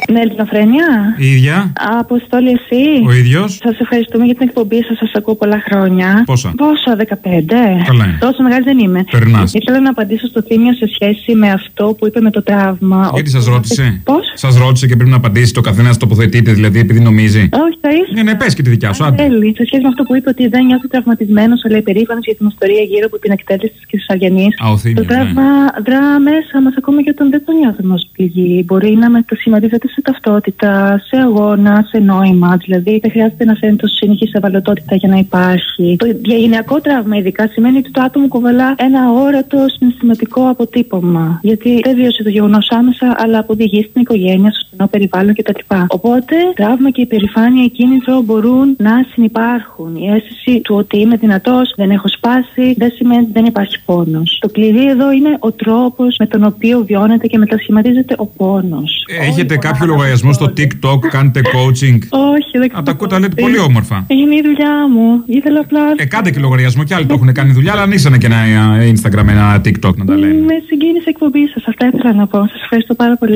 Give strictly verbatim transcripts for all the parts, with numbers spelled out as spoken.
Ναι, Ελληνοφρένεια. Η ίδια. Αποστόλη, εσύ. Ο ίδιος. Σας ευχαριστούμε για την εκπομπή σας. Σας ακούω πολλά χρόνια. Πόσα? Πόσα, δεκαπέντε. Καλά είναι. Τόσο μεγάλη δεν είμαι. Περνάς. Ήθελα να απαντήσω στο Θήμιο σε σχέση με αυτό που είπε με το τραύμα. Γιατί σας ρώτησε? Πώς? Σας ρώτησε και πρέπει να απαντήσει, το καθένας τοποθετείται, δηλαδή επειδή νομίζει. Όχι, θα ήθελα. Ναι, ναι, πες και τη δικιά σου, άντε. Θέλει. Σε σχέση με αυτό που είπε ότι δεν νιώθει τραυματισμένος, αλλά υπερήφανος για την ιστορία γύρω από την εκτέλεση της Κεσαριανής. Α, ο Θήμιος, το τραύμα ναι. δρά μέσα μας ακόμα και όταν δεν το νιώθουμε ως πληγή. Μπορεί να μετασχηματίζεται σε ταυτότητα, σε αγώνα, σε νόημα. Δηλαδή δεν χρειάζεται να φαίνεται ως συνεχής ευαλωτότητα για να υπάρχει. Το διαγενειακό τραύμα, ειδικά, σημαίνει ότι το άτομο κουβαλά ένα αόρατο συναισθηματικό αποτύπωμα. Γιατί δεν βίωσε το γεγονός άμεσα, αλλά αποδηγεί στην οικογένεια, στο στενό περιβάλλον κτλ. Οπότε, τραύμα και υπερηφάνεια, κίνητρο μπορούν να συνυπάρχουν. Η αίσθηση του ότι είμαι δυνατός, δεν έχω σπάσει, δεν σημαίνει ότι δεν υπάρχει πόνος. Το κλειδί εδώ είναι ο τρόπος με τον οποίο βιώνεται και μετασχηματίζεται ο πόνος. Έχετε Όλοι κάποιο λογαριασμό στο TikTok, κάνετε coaching? Όχι, δεν Α, τα ακούτε, λέτε πολύ όμορφα. Είναι η δουλειά μου. Ήθελα απλά. Ε, κάντε και λογαριασμό, κι άλλοι το έχουν κάνει δουλειά, αλλά ανοίξανε και ένα Instagram, ένα TikTok να τα λένε. Με συγκίνησε η εκπομπή σας. Αυτά ήθελα να πω. Σας ευχαριστώ πάρα πολύ.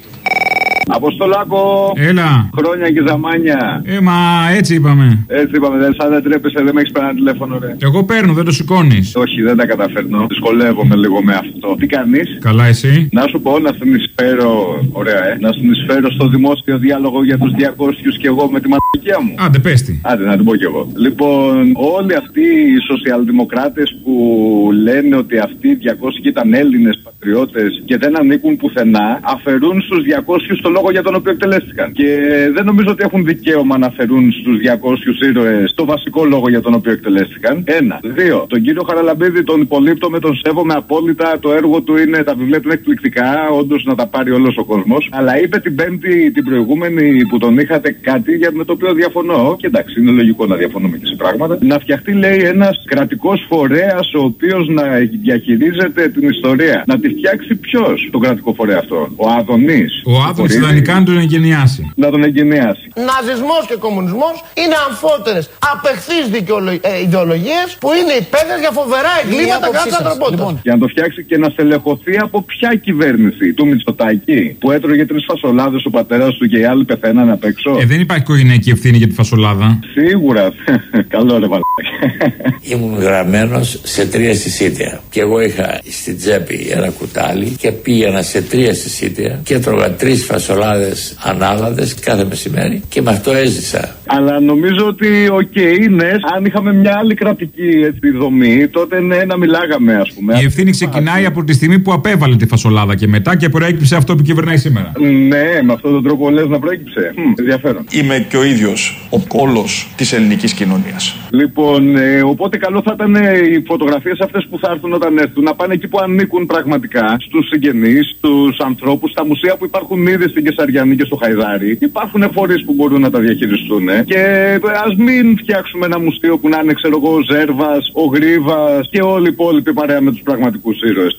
Αποστολάκο! Έλα! Χρόνια και ζαμάνια! Ε, μα έτσι είπαμε. Έτσι είπαμε, δεν σαν δεν τρέπεσαι, δεν με έχεις πάρει ένα τηλέφωνο, ρε. Εγώ παίρνω, δεν το σηκώνεις. Όχι, δεν τα καταφέρνω. Δυσκολεύομαι λίγο με αυτό. Τι κάνεις? Καλά, εσύ? Να σου πω, να συνεισφέρω. Ωραία, ε. Να συνεισφέρω στο δημόσιο διάλογο για τους διακόσιους και εγώ με τη μαλακία μου. Άντε, πες τι. Άντε, να την πω κι εγώ. Λοιπόν, όλοι αυτοί οι σοσιαλδημοκράτες που λένε ότι αυτοί οι διακόσιοι ήταν Έλληνες πατριώτες και δεν ανήκουν πουθενά, αφαιρούν στους διακόσιους το λόγο για τον οποίο εκτελέστηκαν. Και δεν νομίζω ότι έχουν δικαίωμα να αφαιρούν στους διακόσιους ήρωες το βασικό λόγο για τον οποίο εκτελέστηκαν. Ένα. Δύο. Τον κύριο Χαραλαμπίδη τον υπολείπτομαι, τον σέβομαι απόλυτα. Το έργο του είναι, τα βιβλία του είναι εκπληκτικά. Όντως να τα πάρει όλος ο κόσμος. Αλλά είπε την Πέμπτη, την προηγούμενη που τον είχατε, κάτι για με το οποίο διαφωνώ. Και εντάξει, είναι λογικό να διαφωνούμε και σε πράγματα. Να φτιαχτεί, λέει, ένας κρατικός φορέας ο οποίος να διαχειρίζεται την ιστορία. Να τη φτιάξει ποιος τον κρατικό φορέα αυτό? Ο Άδωνης. Ο Άδωνης ιδανικά να τον εγκαινιάσει. Να τον εγκαινιάσει. Ναζισμός και κομμουνισμός είναι αμφότερες, απεχθείς ε, ιδεολογίες που είναι υπεύθυνες για φοβερά εγκλήματα κατά της ανθρωπότητας. Λοιπόν. Για να το φτιάξει και να στελεχωθεί από ποια κυβέρνηση? Του Μητσοτάκη, που έτρωγε τρεις φασολάδες ο πατέρας του και οι άλλοι πεθαίναν απ' έξω. Ε, δεν υπάρχει οικογενειακή ευθύνη για τη φασολάδα. Σίγουρα. Καλό ρε μαλάκα. Ήμουν γραμμένος σε τρία συσίτια. Και εγώ είχα στην τσέπη ένα κουτάλι και πήγαινα σε τρία συσίτια και έτρωγα τρεις φασολάδες ανάλαδες κάθε μεσημέρι και με αυτό έζησα. Αλλά νομίζω ότι οκ okay, είναι, αν είχαμε μια άλλη κρατική έτσι, δομή, τότε ναι, να μιλάγαμε, ας πούμε. Η ευθύνη ξεκινάει από τη στιγμή που απέβαλε τη φασολάδα και μετά και προέκυψε αυτό που κυβερνάει σήμερα. Ναι, με αυτόν τον τρόπο λες να προέκυψε. Μ, ενδιαφέρον. Είμαι και ο ίδιος ο κόλος της ελληνικής κοινωνίας. Λοιπόν, ε, οπότε καλό θα ήταν ε, οι φωτογραφίες αυτές που θα έρθουν όταν έρθουν να πάνε εκεί που ανήκουν πραγματικά, στους συγγενείς, στους ανθρώπους, στα μουσεία που υπάρχουν ήδη στην Κεσαριανή και στο Χαϊδάρι. Υπάρχουν φορείς που μπορούν να τα διαχειριστούν. Ε. Και ας μην φτιάξουμε ένα μουσείο που να είναι, ξέρω εγώ, ο Ζέρβας, ο Γρίβας και όλοι οι υπόλοιποι παρέα με τους πραγματικούς ήρωες.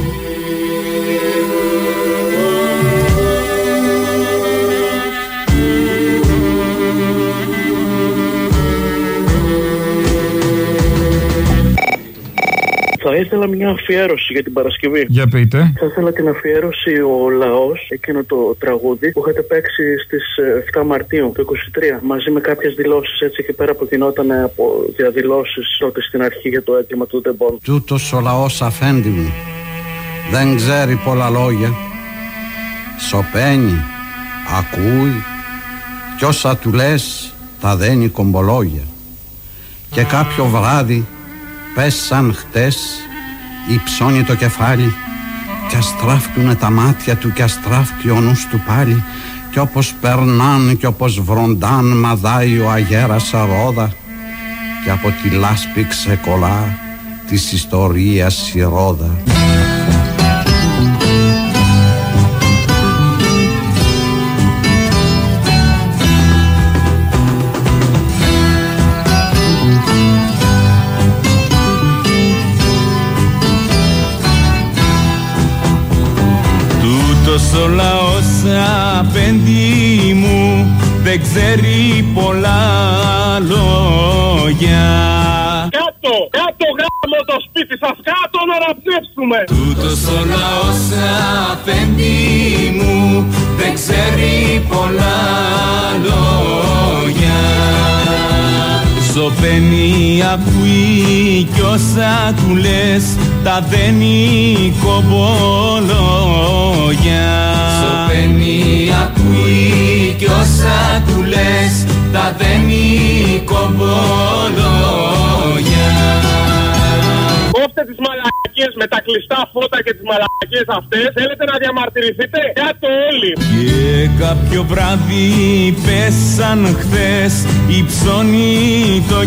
Θα ήθελα μια αφιέρωση για την Παρασκευή. Για πείτε. Θα ήθελα την αφιέρωση ο λαός, εκείνο το τραγούδι που είχατε παίξει στις εφτά Μαρτίου του είκοσι τρία, μαζί με κάποιες δηλώσεις έτσι εκεί πέρα που γινόταν από διαδηλώσεις τότε στην αρχή για το έγκλημα του Ντεμπόν. Τούτος ο λαός, αφέντη μου, δεν ξέρει πολλά λόγια. Σωπαίνει, ακούει κι όσα του λες τα δένει κομπολόγια. Και κάποιο βράδυ πες σαν χτες υψώνει το κεφάλι κι αστράφτουνε τα μάτια του κι αστράφτει ο νους του πάλι κι όπως περνάν κι όπως βροντάν μαδάει ο αγέρας αρόδα και από τη λάσπη ξεκολλά της ιστορίας η ρόδα. Ο λαός απέντη μου δεν ξέρει πολλά λόγια. Κάτω, κάτω γάμο το σπίτι σας, κάτω να ραψεύσουμε. Τούτος ο λαός απέντη μου δεν ξέρει Σωπαίνει ακούει κι όσα του λες τα δένει κομπολόγια. Σωπαίνει ακούει κι όσα του λες τα δένει κομπολόγια. Κόψτε τις μαλακίες με τα κλειστά φώτα και τις μαλακίες αυτές. Θέλετε να διαμαρτυρηθείτε? Κάτω όλοι. Και κάποιο βράδυ πέσαν χθες υψώνει το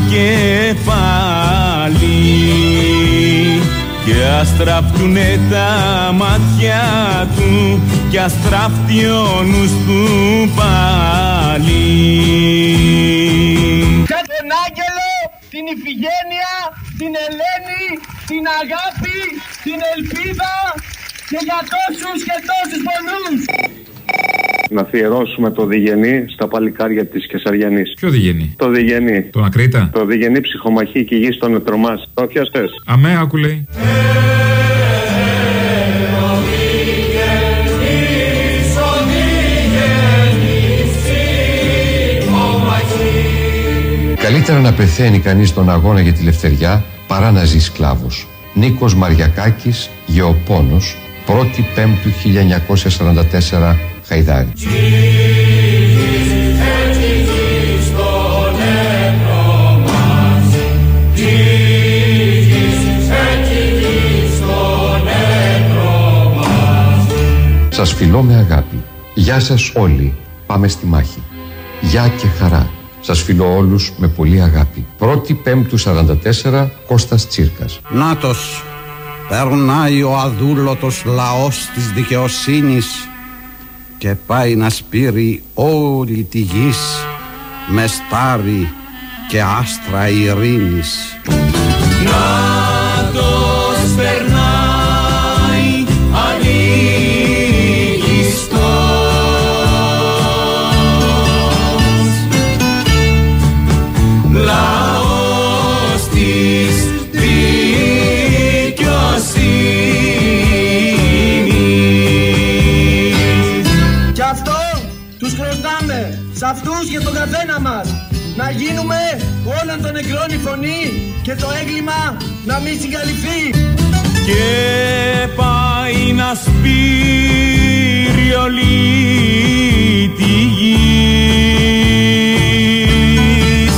κεφάλι και αστραφτουνε τα μάτια του και αστραφτεί ο νους του πάλι. Τον Άγγελο, την Ιφηγένεια, την Ελένη, την αγάπη, την ελπίδα και για τόσους και τόσους πονούς. Να αφιερώσουμε το Διγενή στα παλικάρια της Κεσαριανής. Ποιο Διγενή? Το Διγενή. Τον Ακρίτα. Το Διγενή ψυχομαχή και γη στον Ετρομάς. Το πιαστές. Αμέ, άκου λέει. Καλύτερα να πεθαίνει κανείς στον αγώνα για τη ελευθεριά παρά να ζει σκλάβος. Νίκος Μαριακάκης, Γεωπόνος, πρώτη Πέμπτου χίλια εννιακόσια σαράντα τέσσερα, Χαϊδάρι. Σας φιλώ με αγάπη. Γεια σας όλοι. Πάμε στη μάχη. Γεια και χαρά. Σας φιλώ όλους με πολύ αγάπη. πρώτη Πέμπτου σαράντα τέσσερα, Κώστας Τσίρκας. Νάτος, περνάει ο αδούλωτος λαός της δικαιοσύνης και πάει να σπείρει όλη τη γης με στάρι και άστρα ειρήνης. Νάτος περνάει αλήγιστος, λαός της δικαιοσύνης. Κι αυτό τους χρωστάμε, σ' αυτούς και τον καθένα μας, να γίνουμε όλων των νεκρών η φωνή και το έγκλημα να μην συγκαλυφθεί. Και πάει να σπείρει όλη τη γης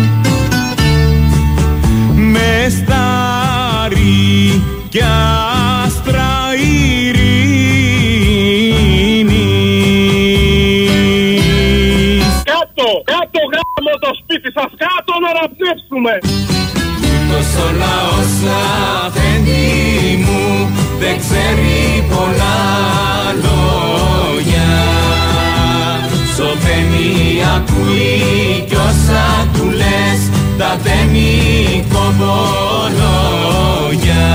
με στάρι κι άστρα ειρήνης. Κάτω, κάτω γάμο το σπίτι σας, κάτω να ραψεύσουμε. Τόσο λαός αφέντη μου δεν ξέρει πολλά λόγια. Σωπαίνει ακούει κι όσα του λες τα δένει κομπολόγια.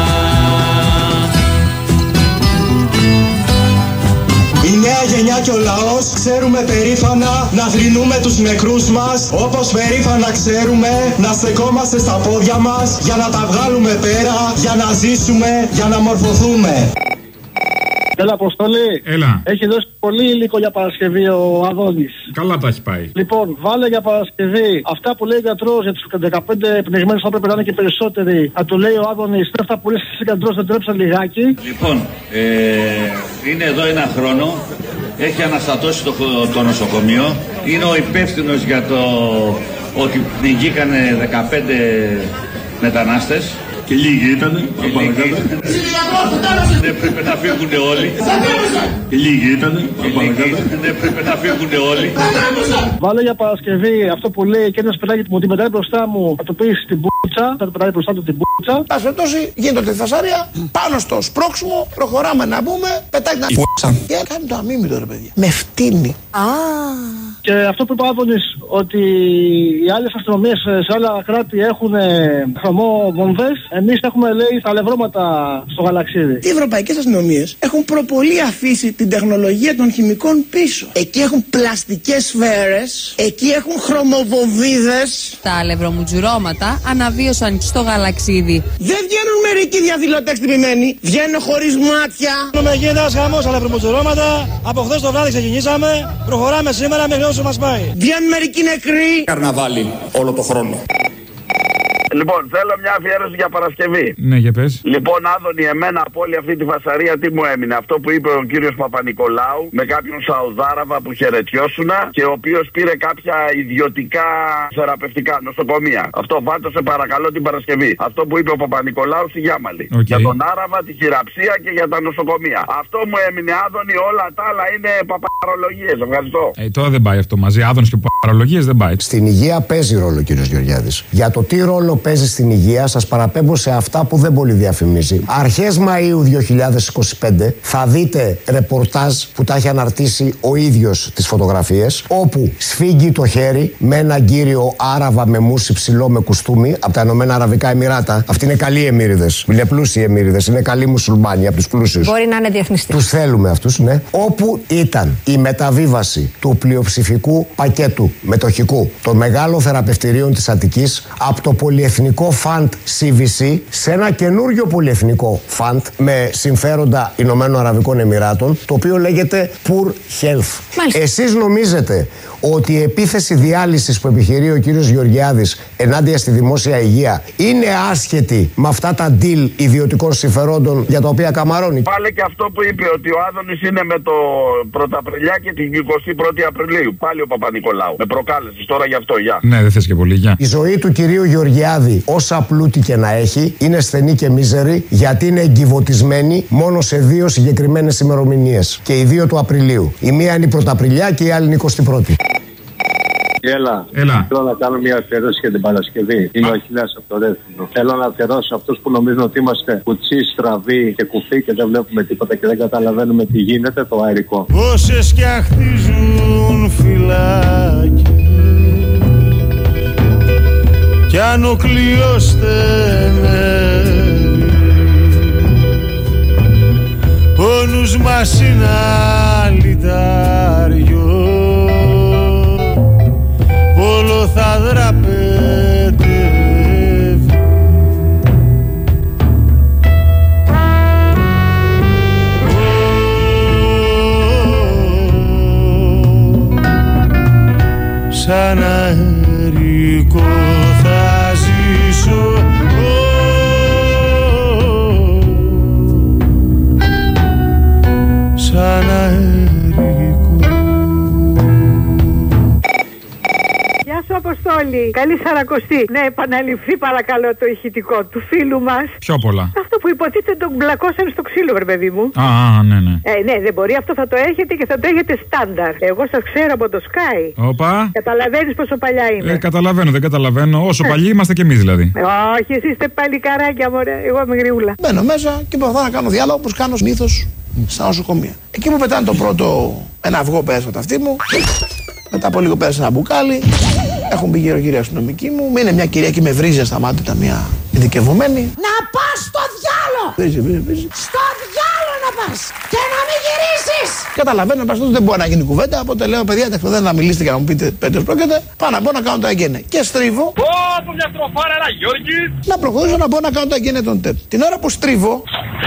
Η νέα γενιά και ο λαός ξέρουμε περήφανα να θρηνούμε τους νεκρούς μας, όπως περήφανα ξέρουμε να στεκόμαστε στα πόδια μας για να τα βγάλουμε πέρα, για να ζήσουμε, για να μορφωθούμε. Έλα, Αποστολή. Έλα. Έχει δώσει πολύ υλικό για Παρασκευή ο Αδόνης. Καλά τα έχει πάει. Λοιπόν, βάλε για Παρασκευή αυτά που λέει ο γιατρός για τους δεκαπέντε πνιγμένους, θα έπρεπε να είναι και περισσότεροι. Θα του λέει ο Άδωνης, είναι αυτά που λέει εσύ γιατρός, δεν τρέψα λιγάκι. Λοιπόν, ε, είναι εδώ ένα χρόνο. Έχει αναστατώσει το, το νοσοκομείο. Είναι ο υπεύθυνος για το ότι πνιγήκανε δεκαπέντε μετανάστες. Και λίγοι ήτανε, παρακάτω. Δεν πρέπει να φύγουν όλοι. Και λίγοι ήτανε, παρακάτω. Δεν πρέπει να φύγουν όλοι. Βάλε για Παρασκευή αυτό που λέει και ένας πετάγει μου την πετάει μπροστά μου, θα το πει στην πουτσα, θα το πετάει μπροστά του την πουτσα. Ας περιπτώσει, γίνεται τη φασάρια, πάνω στο σπρώξιμο, προχωράμε να μπούμε, πετάει να πουτσα. Και κάνει το αμίμητο ρε παιδιά. Με φτύνει. Και αυτό που είπε ο Άδωνης, ότι οι άλλες αστυνομίες σε άλλα κράτη έχουν χρωμό βομβές, εμείς έχουμε λέει τα αλευρώματα στο γαλαξίδι. Οι ευρωπαϊκές αστυνομίες έχουν προπολή αφήσει την τεχνολογία των χημικών πίσω. Εκεί έχουν πλαστικές σφαίρες, εκεί έχουν χρωμοβομβίδες. Τα αλευρομουτζουρώματα αναβίωσαν στο γαλαξίδι. Δεν βγαίνουν μερικοί διαδηλωτές τυπημένοι, βγαίνουν χωρίς μάτια. Με γίνεται ένας χαμός αλευρομουτζουρώματα, από χθες το βράδυ ξεκινήσαμε, προχωράμε σήμερα μέχρι όσο μας πάει. Βγαίνουν μερικοί νεκροί. Καρναβάλι όλο το χρόνο. Λοιπόν, θέλω μια αφιέρωση για Παρασκευή. Ναι, για πες. Λοιπόν, Άδωνη, εμένα από όλη αυτή τη φασαρία τι μου έμεινε? Αυτό που είπε ο κύριος Παπα-Νικολάου με κάποιον Σαουδάραβα που χαιρετιώσουνα και ο οποίος πήρε κάποια ιδιωτικά θεραπευτικά νοσοκομεία. Αυτό βάλτε σε παρακαλώ την Παρασκευή. Αυτό που είπε ο Παπα-Νικολάου στη Γιάμαλη. Okay. Για τον Άραβα, τη χειραψία και για τα νοσοκομεία. Αυτό μου έμεινε, Άδωνη, όλα τα άλλα είναι παπαρολογίες. Ευχαριστώ. Ε, τώρα δεν πάει αυτό μαζί. Άδωνης και παπαρολογίες δεν πάει. Στην υγεία παίζει ρόλο, κύριος Γεωργιάδης. Για το τι ρόλο παίζει στην υγεία, σας παραπέμπω σε αυτά που δεν πολύ διαφημίζει. Αρχές Μαΐου δύο χιλιάδες είκοσι πέντε θα δείτε ρεπορτάζ που τα έχει αναρτήσει ο ίδιος τις φωτογραφίες, όπου σφίγγει το χέρι με έναν κύριο Άραβα με μουσι ψηλό με κουστούμι από τα Ηνωμένα Αραβικά Εμιράτα. Αυτοί είναι καλοί εμμύριδες. Είναι πλούσιοι εμμύριδες. Είναι καλοί μουσουλμάνοι από τους πλούσιους. Μπορεί να είναι διεθνιστικοί. Τους θέλουμε αυτούς, ναι. Όπου ήταν η μεταβίβαση του πλειοψηφικού πακέτου μετοχικού των μεγάλων θεραπευτηρίων της Αττικής από το πολυεθνικό φαντ σι βι σι σε ένα καινούριο πολυεθνικό φαντ με συμφέροντα Ηνωμένων Αραβικών Εμιράτων, το οποίο λέγεται Poor Health. Μάλιστα. Εσείς νομίζετε ότι η επίθεση διάλυσης που επιχειρεί ο κύριος Γεωργιάδης ενάντια στη δημόσια υγεία είναι άσχετη με αυτά τα deal ιδιωτικών συμφερόντων για τα οποία καμαρώνει? Πάλι και αυτό που είπε ότι ο Άδωνης είναι με το Πρωταπριλιά και την εικοστή πρώτη Απριλίου. Πάλι ο Παπα-Νικολάου. Με προκάλεσες τώρα γι' αυτό, γεια. Ναι, δεν θες και πολύ, γεια. Η ζωή του κυρίου Γεωργιάδη, όσα πλούτη και να έχει, είναι στενή και μίζερη, γιατί είναι εγκυβωτισμένη μόνο σε δύο συγκεκριμένες ημερομηνίες. Και οι δύο του Απριλίου. Η μία είναι η Πρωταπριλιά και η άλλη είναι η εικοστή πρώτη. Έλα. Έλα. Θέλω να κάνω μια αφιέρωση για την Παρασκευή. Είναι ο Αχιλλέας από το Ρέθινο. Θέλω να αφιερώσω αυτούς που νομίζουν ότι είμαστε κουτσί, στραβοί και κουφοί και δεν βλέπουμε τίποτα και δεν καταλαβαίνουμε τι γίνεται, το αερικό. Όσες κι αχτίζουν φυλάκια κι αν ο κλειός στενεύει, ο νους μας είναι αλυτάριο, όλο θα δραπετεύει. Σαν αερικό θα ζήσω, σαν αερικό. Γεια σου Αποστόλη, καλή Σαρακοστή. Ναι, επαναληφθεί παρακαλώ το ηχητικό του φίλου μας. Πιο πολλά. Αυτό που υποτίθεται τον μπλακώσαν στο ξύλο, βρε παιδί μου. Α, α, ναι, ναι. Ε, ναι, δεν μπορεί, αυτό θα το έχετε και θα το έχετε στάνταρ. Εγώ σας ξέρω από το Sky. Όπα. Καταλαβαίνεις πόσο παλιά είμαι. Ε, καταλαβαίνω, δεν καταλαβαίνω. Όσο παλιοί είμαστε κι εμείς δηλαδή. Ε, όχι, εσείς είστε παλικαράκια, μωρέ. Εγώ είμαι γριούλα. Μπαίνω μέσα και προσπαθώ να κάνω διάλογο όπως κάνω συνήθως στα νοσοκομεία. Εκεί που πετάνε το πρώτο ένα αυγό πέρα στο ταυτί μου, μετά από λίγο πέρασε ένα μπουκάλι. Έχουν πει γύρω-γύρω αστυνομικοί μου. Είναι μια κυρία και με βρίζει στα μάτια, μια ειδικευμένη. Να πας στο διάλο! Βρίζει, βρίζει, βρίζει. Στο διάλο να πας! Και να μην γυρίσεις! Καταλαβαίνω, πας δεν μπορεί να γίνει κουβέντα. Οπότε λέω, παιδιά, δεν να μιλήσετε και να μου πείτε πέντε πρόκειται. Πάω να μπω να κάνω το αγγένε. Και στρίβω. Ω, από μια τροφάρα, ένα Γιώργη! Να προχωρήσω να μπω να κάνω το αγγένε των τέτ. Την ώρα που στρίβω.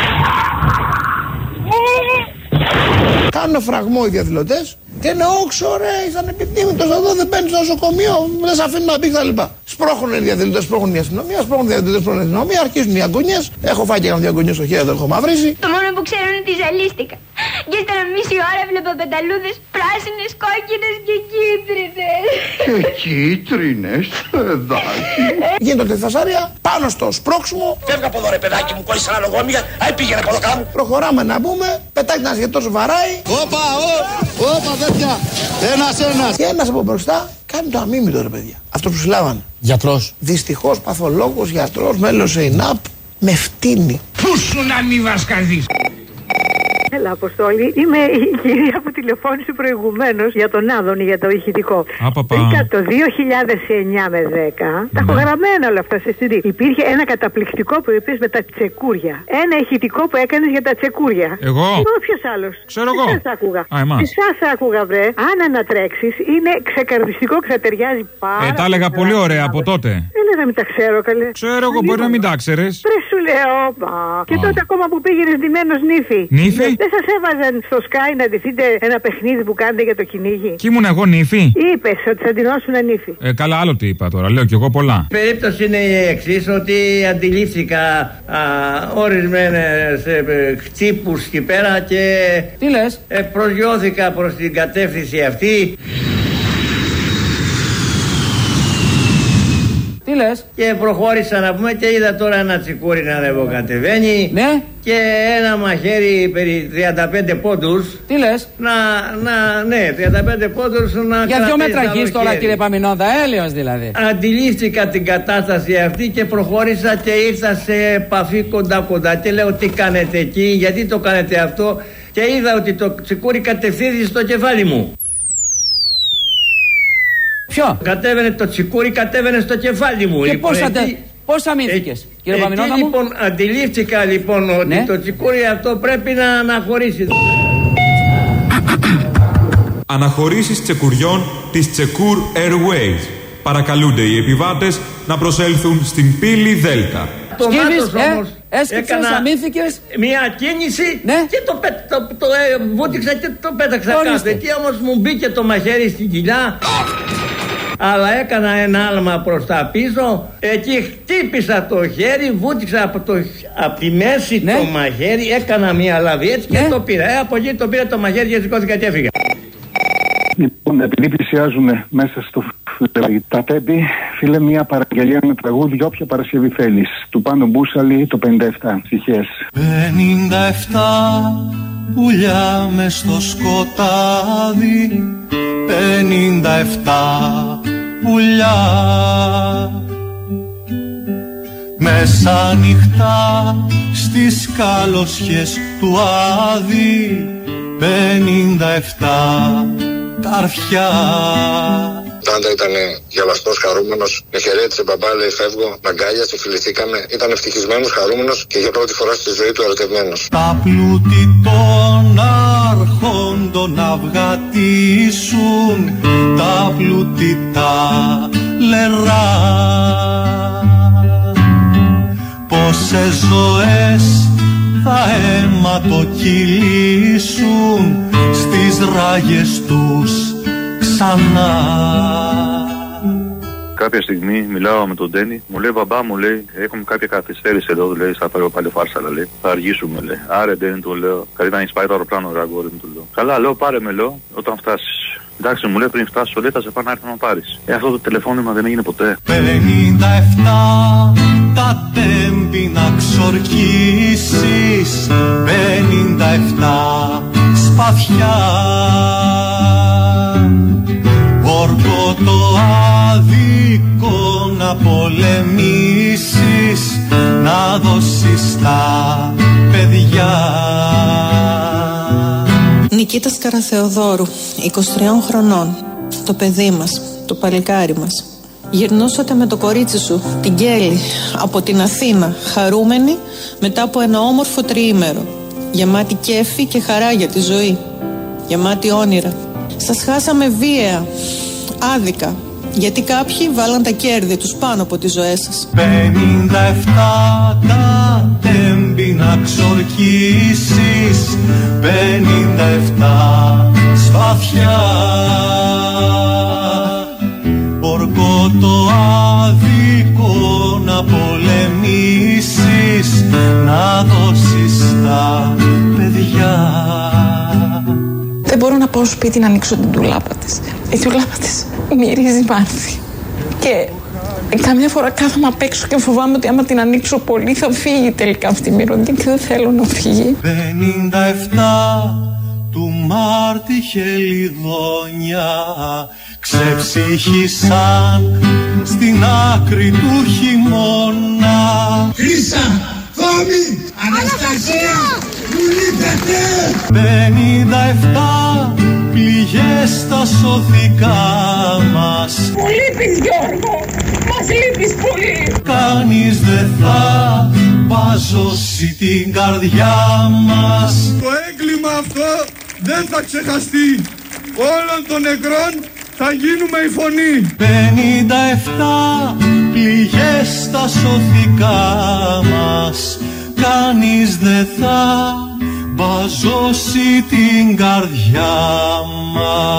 Κάνουν φραγμό οι διαδηλωτές και είναι όξο ρε, ήταν επιτίμητος εδώ, δεν μπαίνει στο νοσοκομείο, δεν σε αφήνουν να μπει κτλ. Σπρώχνουν οι διαδηλωτές, σπρώχνουν η αστυνομία, σπρώχνουν οι διαδηλωτές, σπρώχνουν η αστυνομία, αρχίζουν οι αγωνιές. Έχω φάει και ένα δύο αγωνιές στο χέρι, δεν έχω μαυρίσει. Το μόνο που ξέρω είναι ότι ζαλίστηκα. Και ύστερα μισή ώρα βλέπω πεταλούδες πράσινες, κόκκινες και κίτρινες. Και κίτρινες, παιδάκι. Γίνεται τη φασάρια πάνω στο σπρώξιμο. Φεύγα από εδώ ρε παιδάκι μου, κόλλησε ένα λογόμια. Αϊ πήγαινε από εδώ κάτω. Προχωράμε να μπούμε, πετάει ένας γιατρός βαράει. Όπα, όπα, τέτοια. Ένας, ένας. Και ένας από μπροστά κάνει το αμίμητο ρε παιδιά. Αυτό που συλλάβανε. Γιατρός. Δυστυχώς παθολόγος, γιατρός, μέλος σε ΙΝΑΠ. Με φτύνει. Πού σου να μη βασκαδείς. Έλα, Αποστόλη. Είμαι η κυρία που τηλεφώνησε προηγουμένως για τον Άδωνη, για το ηχητικό. Απαπα. Βρήκα το δύο χιλιάδες εννιά με δέκα. Ναι. Τα έχω γραμμένα όλα αυτά σε σι ντι. Υπήρχε ένα καταπληκτικό που είπες με τα τσεκούρια. Ένα ηχητικό που έκανες για τα τσεκούρια. Εγώ. Ποιος άλλος. Ξέρω εγώ. Εσάς άκουγα. Α, εμάς. Εσάς άκουγα, βρε. Αν ανατρέξεις, είναι ξεκαρδιστικό και θα ταιριάζει πάρα Ε, τα έλεγα πολύ ωραία από τότε. Ε, ναι, είναι να μην τα ξέρω, καλέ. Ξέρω εγώ, μπορεί να μην τα ξέρεις. Πρε σου λέω, μα. Και τότε ακόμα που πήγαινες ντυμένος νύφη. Νύφη? Δεν σας έβαζαν στο Sky να ντυθείτε ένα παιχνίδι που κάνετε για το κυνήγι? Και ήμουν εγώ νύφη. Είπες ότι θα ντυνώσουν νύφη. Ε, καλά, άλλο τι είπα τώρα, λέω κι εγώ πολλά. Η περίπτωση είναι η εξής, ότι αντιλήφθηκα ορισμένες ε, χτύπους εκεί πέρα και. Τι λες? Ε, προσγειώθηκα προς την κατεύθυνση αυτή. Τι λες? Και προχώρησα να πούμε και είδα τώρα ένα τσικούρι να ανεβοκατεβαίνει. Ναι. Και ένα μαχαίρι περί τριάντα πέντε πόντους. Τι λες? Να, να, ναι, τριάντα πέντε πόντους να. Για δύο μέτρα γης τώρα, κύριε Παμινόδα, έλεος δηλαδή. Αντιλήφθηκα την κατάσταση αυτή και προχώρησα και ήρθα σε επαφή κοντά κοντά. Και λέω τι κάνετε εκεί, γιατί το κάνετε αυτό. Και είδα ότι το τσικούρι κατευθύνθηκε στο κεφάλι μου. Ποιο? Κατέβαινε το τσικούρι, κατέβαινε στο κεφάλι μου. Και λοιπόν, πώς, εκεί, ατε... πώς αμήνθηκες, κύριε Παμινόδα μου? Λοιπόν, αντιλήφθηκα λοιπόν ότι ναι. το τσικούρι αυτό πρέπει να αναχωρήσει. Αναχωρήσεις τσεκουριών της Τσεκούρ Airways. Παρακαλούνται οι επιβάτες να προσέλθουν στην πύλη Δέλτα. Το μάτος ε, όμως έσκυψες, αμήνθηκες. Μια κίνηση ναι. Και το, το, το, το ε, βούτυξα και το πέταξα κάτω. Εκεί όμως μου μπήκε το μαχαίρι στην κοιλιά. Αλλά έκανα ένα άλμα προς τα πίσω. Εκεί χτύπησα το χέρι, βούτυξα από, το, από τη μέση ναι. Το μαχαίρι. Έκανα μια λαβή έτσι ναι. Και το πήρα. Ε, από εκεί το πήρα το μαχαίρι και σηκώθηκα και έφυγα. Λοιπόν, επειδή πλησιάζουμε μέσα στο τα Πέμπτη, φίλε, μια παραγγελία με τραγούδι για όποια Παρασκευή θέλεις. Του Πάνο Μπούσαλη, το πενήντα επτά. Ψυχές. πενήντα επτά πουλιά μες στο σκοτάδι, πενήντα επτά πουλιά μέσα νυχτά στις καλοσιές του Άδη, πενήντα επτά καρφιά. Πάντα ήταν γελαστός, χαρούμενος. Με χαιρέτησε μπαμπά, λέει φεύγω. Μ' αγκάλιασε, φιληθήκαμε. Ήταν ευτυχισμένος, χαρούμενος και για πρώτη φορά στη ζωή του ερωτευμένος. Τα πλούτη των αρχόντων να βγατήσουν, τα πλούτη τα λερά. Πόσες ζωές θα αιματοκυλήσουν στις ράγες τους ξανά. Κάποια στιγμή μιλάω με τον Ντένι, μου λέει μπαμπά μου, λέει, έχουμε κάποια καθυστέρηση εδώ, λέει, θα φέρω πάλι φάρσαλα, λέει, θα αργήσουμε, λέει. Άρε Ντένι, του λέω, καλύτερα να έχεις πάει το αεροπλάνο, ρε αγόρι μου, του λέω. Καλά, λέω, πάρε με, λέω, όταν φτάσεις. Εντάξει, μου λέει, πριν φτάσω, λέει, θα σε πάω να έρθω να πάρεις. Ε, αυτό το τηλεφώνημα δεν έγινε ποτέ. πενήντα επτά τα τέμπη να ξορκίσεις, πενήντα επτά σπαθιά. Όρκο το άδικο να πολεμήσεις, να δώσεις τα παιδιά. Νικήτας Καραθεοδόρου, είκοσι τριών χρονών, το παιδί μας, το παλικάρι μας. Γυρνούσατε με το κορίτσι σου, την Κέλλη, από την Αθήνα, χαρούμενη μετά από ένα όμορφο τριήμερο. Γεμάτη κέφι και χαρά για τη ζωή. Γεμάτη όνειρα. Σας χάσαμε βίαια, άδικα, γιατί κάποιοι βάλαν τα κέρδη τους πάνω από τις ζωές σας. πενήντα επτά τα τέμπη να ξορκίσεις, πενήντα επτά σπαθιά. Ορκό το άδικο να πολεμήσεις, να δώσεις τα παιδιά. Δεν μπορώ να πάω σπίτι να ανοίξω την τουλάπα της. Η τουλάπα της μυρίζει μάρθι. Και καμιά φορά κάθομαι απ' έξω και φοβάμαι ότι άμα την ανοίξω πολύ θα φύγει τελικά αυτή η μυρωδιά και δεν θέλω να φύγει. πενήντα επτά του Μάρτη χελιδόνια ξεψύχησαν στην άκρη του χειμώνα. Χρύσα, Θόμη, Αναστασία, βουλήθετε! πενήντα επτά πληγές στα σωθικά μας. Μου λείπεις Γιώργο, μας λείπεις πολύ. Κανείς δεν θα παζώσει την καρδιά μας. Το έγκλημα αυτό δεν θα ξεχαστεί. Όλων των νεκρών θα γίνουμε η φωνή. πενήντα επτά πληγές στα σωθικά μας, κανείς δεν θα μπαζώσει την καρδιά μας.